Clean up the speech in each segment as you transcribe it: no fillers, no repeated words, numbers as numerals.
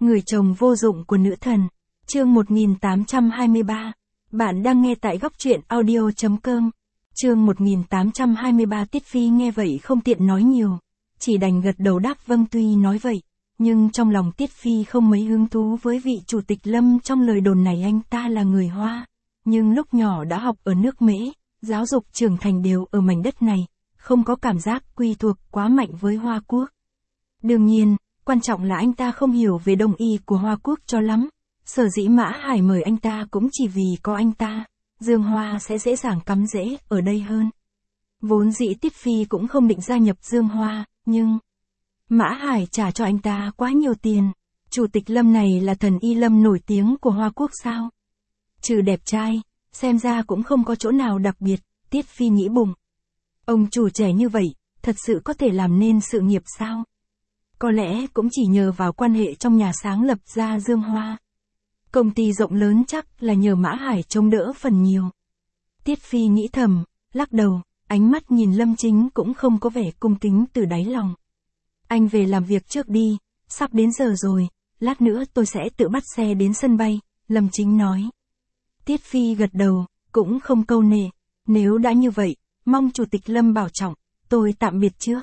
Người chồng vô dụng của nữ thần. Chương 1823. Bạn đang nghe tại góc truyện audio.com. Chương 1823. Tiết Phi nghe vậy không tiện nói nhiều, chỉ đành gật đầu đáp vâng. Tuy nói vậy, nhưng trong lòng Tiết Phi không mấy hứng thú với vị chủ tịch Lâm. Trong lời đồn này anh ta là người Hoa, nhưng lúc nhỏ đã học ở nước Mễ, giáo dục trưởng thành đều ở mảnh đất này, không có cảm giác quy thuộc quá mạnh với Hoa Quốc. Đương nhiên, quan trọng là anh ta không hiểu về đông y của Hoa Quốc cho lắm. Sở dĩ Mã Hải mời anh ta cũng chỉ vì có anh ta, Dương Hoa sẽ dễ dàng cắm rễ ở đây hơn. Vốn dĩ Tiết Phi cũng không định gia nhập Dương Hoa, nhưng Mã Hải trả cho anh ta quá nhiều tiền. Chủ tịch Lâm này là thần y Lâm nổi tiếng của Hoa Quốc sao? Trừ đẹp trai, xem ra cũng không có chỗ nào đặc biệt. Tiết Phi nghĩ bụng. Ông chủ trẻ như vậy, thật sự có thể làm nên sự nghiệp sao? Có lẽ cũng chỉ nhờ vào quan hệ trong nhà sáng lập ra Dương Hoa. Công ty rộng lớn chắc là nhờ Mã Hải chống đỡ phần nhiều. Tiết Phi nghĩ thầm, lắc đầu, ánh mắt nhìn Lâm Chính cũng không có vẻ cung kính từ đáy lòng. Anh về làm việc trước đi, sắp đến giờ rồi, lát nữa tôi sẽ tự bắt xe đến sân bay, Lâm Chính nói. Tiết Phi gật đầu, cũng không câu nệ, nếu đã như vậy, mong chủ tịch Lâm bảo trọng, tôi tạm biệt trước.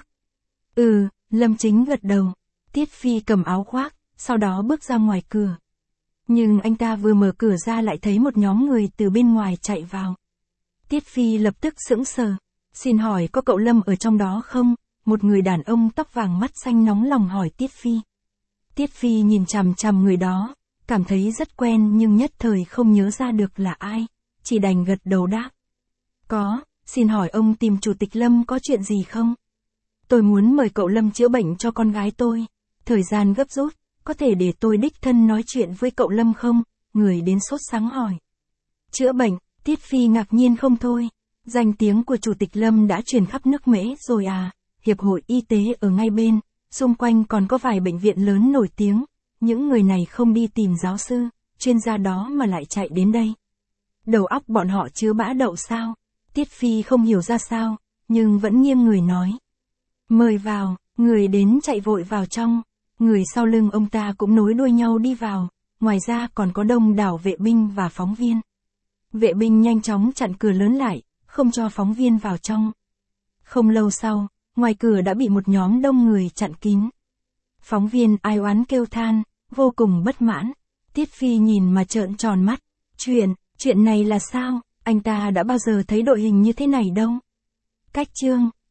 Lâm Chính gật đầu. Tiết Phi cầm áo khoác, sau đó bước ra ngoài cửa. Nhưng anh ta vừa mở cửa ra lại thấy một nhóm người từ bên ngoài chạy vào. Tiết Phi lập tức sững sờ. Xin hỏi có cậu Lâm ở trong đó không? Một người đàn ông tóc vàng mắt xanh nóng lòng hỏi Tiết Phi. Tiết Phi nhìn chằm chằm người đó, cảm thấy rất quen nhưng nhất thời không nhớ ra được là ai, chỉ đành gật đầu đáp. Có, xin hỏi ông tìm chủ tịch Lâm có chuyện gì không? Tôi muốn mời cậu Lâm chữa bệnh cho con gái tôi. Thời gian gấp rút, có thể để tôi đích thân nói chuyện với cậu Lâm không? Người đến sốt sáng hỏi. Chữa bệnh, Tiết Phi ngạc nhiên không thôi. Danh tiếng của chủ tịch Lâm đã truyền khắp nước Mễ rồi à? Hiệp hội y tế ở ngay bên, xung quanh còn có vài bệnh viện lớn nổi tiếng. Những người này không đi tìm giáo sư, chuyên gia đó mà lại chạy đến đây. Đầu óc bọn họ chứa bã đậu sao? Tiết Phi không hiểu ra sao, nhưng vẫn nghiêng người nói. Mời vào, người đến chạy vội vào trong. Người sau lưng ông ta cũng nối đuôi nhau đi vào, ngoài ra còn có đông đảo vệ binh và phóng viên. Vệ binh nhanh chóng chặn cửa lớn lại, không cho phóng viên vào trong. Không lâu sau, ngoài cửa đã bị một nhóm đông người chặn kín. Phóng viên ai oán kêu than, vô cùng bất mãn. Tiết Phi nhìn mà trợn tròn mắt. Chuyện này là sao? Anh ta đã bao giờ thấy đội hình như thế này đâu. Cách chương